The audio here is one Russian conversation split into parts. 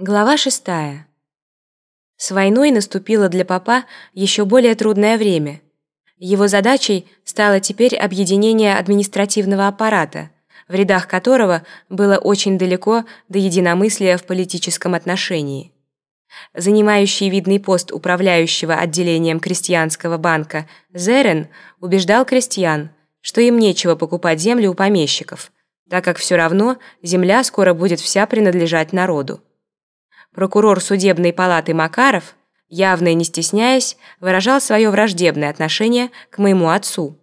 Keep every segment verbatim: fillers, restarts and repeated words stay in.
Глава шестая. С войной наступило для папа еще более трудное время. Его задачей стало теперь объединение административного аппарата, в рядах которого было очень далеко до единомыслия в политическом отношении. Занимающий видный пост управляющего отделением крестьянского банка Зерен убеждал крестьян, что им нечего покупать землю у помещиков, так как все равно земля скоро будет вся принадлежать народу. Прокурор судебной палаты Макаров, явно и не стесняясь, выражал свое враждебное отношение к моему отцу.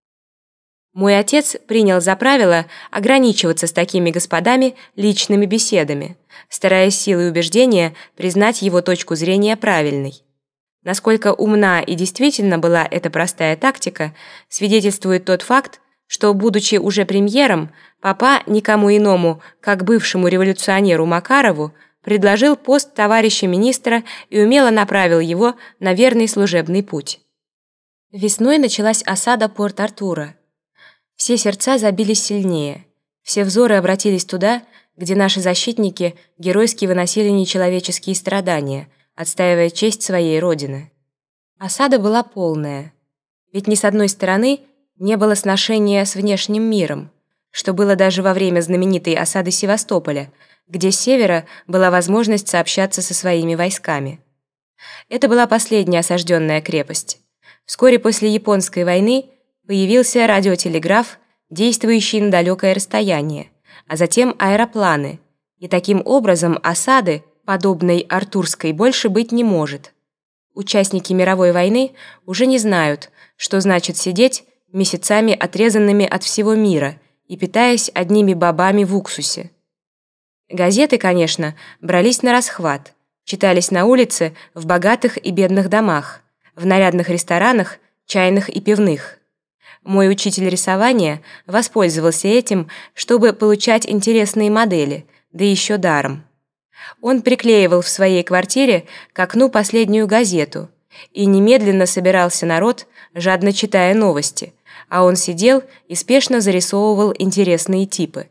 Мой отец принял за правило ограничиваться с такими господами личными беседами, стараясь силой убеждения признать его точку зрения правильной. Насколько умна и действительно была эта простая тактика, свидетельствует тот факт, что, будучи уже премьером, папа никому иному, как бывшему революционеру Макарову, предложил пост товарища министра и умело направил его на верный служебный путь. Весной началась осада Порт-Артура. Все сердца забились сильнее, все взоры обратились туда, где наши защитники геройски выносили нечеловеческие страдания, отстаивая честь своей родины. Осада была полная, ведь ни с одной стороны не было сношения с внешним миром, что было даже во время знаменитой осады Севастополя, где с севера была возможность сообщаться со своими войсками. Это была последняя осажденная крепость. Вскоре после Японской войны появился радиотелеграф, действующий на далекое расстояние, а затем аэропланы, и таким образом осады, подобной Артурской, больше быть не может. Участники мировой войны уже не знают, что значит сидеть месяцами отрезанными от всего мира и питаясь одними бобами в уксусе. Газеты, конечно, брались на расхват, читались на улице, в богатых и бедных домах, в нарядных ресторанах, чайных и пивных. Мой учитель рисования воспользовался этим, чтобы получать интересные модели, да еще даром. Он приклеивал в своей квартире к окну последнюю газету, и немедленно собирался народ, жадно читая новости, а он сидел и спешно зарисовывал интересные типы.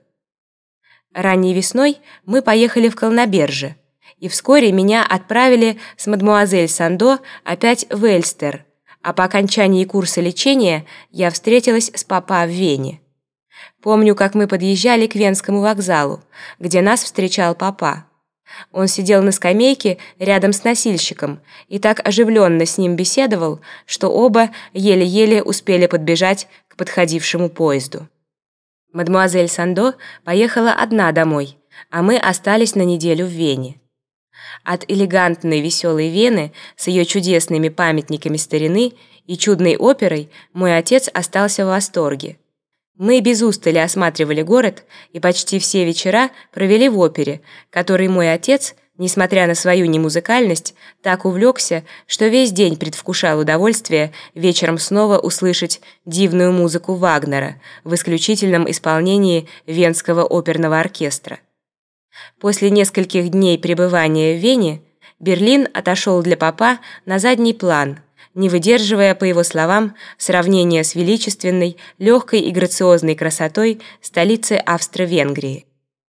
Ранней весной мы поехали в Колноберже, и вскоре меня отправили с мадмуазель Сандо опять в Эльстер, а по окончании курса лечения я встретилась с папа в Вене. Помню, как мы подъезжали к Венскому вокзалу, где нас встречал папа. Он сидел на скамейке рядом с носильщиком и так оживленно с ним беседовал, что оба еле-еле успели подбежать к подходившему поезду. Мадемуазель Сандо поехала одна домой, а мы остались на неделю в Вене. От элегантной веселой Вены с ее чудесными памятниками старины и чудной оперой мой отец остался в восторге. Мы без устали осматривали город и почти все вечера провели в опере, которой мой отец, несмотря на свою немузыкальность, так увлекся, что весь день предвкушал удовольствие вечером снова услышать дивную музыку Вагнера в исключительном исполнении Венского оперного оркестра. После нескольких дней пребывания в Вене Берлин отошел для папа на задний план, не выдерживая, по его словам, сравнения с величественной, легкой и грациозной красотой столицы Австро-Венгрии.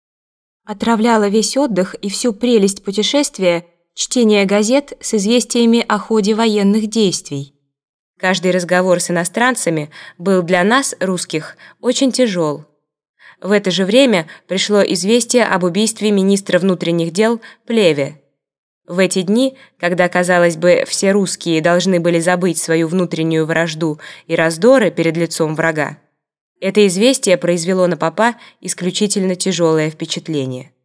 Отравляло весь отдых и всю прелесть путешествия чтение газет с известиями о ходе военных действий. Каждый разговор с иностранцами был для нас, русских, очень тяжел. В это же время пришло известие об убийстве министра внутренних дел Плеве. В эти дни, когда, казалось бы, все русские должны были забыть свою внутреннюю вражду и раздоры перед лицом врага, это известие произвело на папа исключительно тяжелое впечатление.